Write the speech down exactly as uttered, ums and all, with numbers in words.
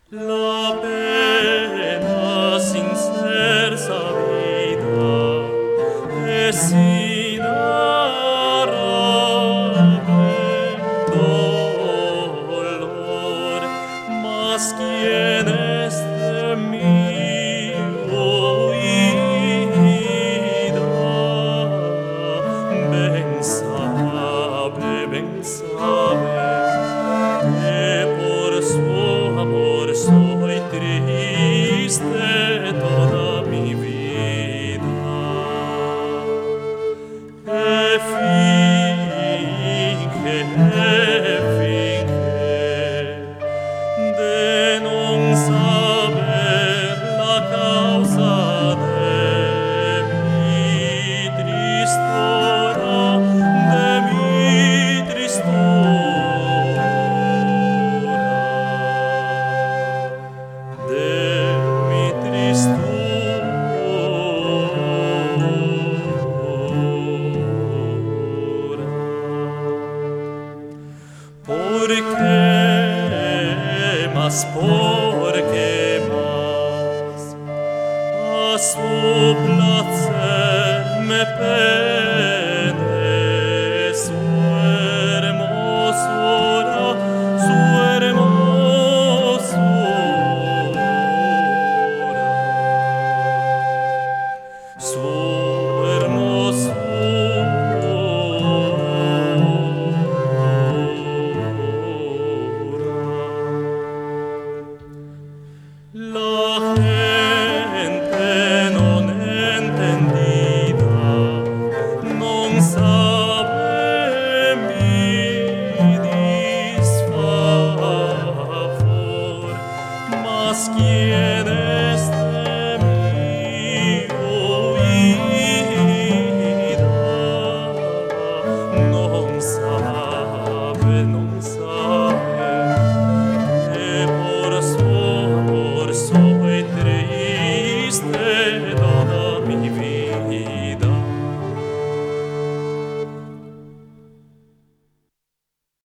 La pena sin ser sabida es inarrable dolor, mas quien es de mí oída, ven sabe, ven sabe, que por su amor soy triste toda mi vida. E finché, e finché de non saber la causa de mi tristura, de mi tristura, de mi tristura. ¿Por qué más, por qué más a su placer me pene su hermosura, su hermosura, su La gente non entendida non sabe mi disfavor, mas quien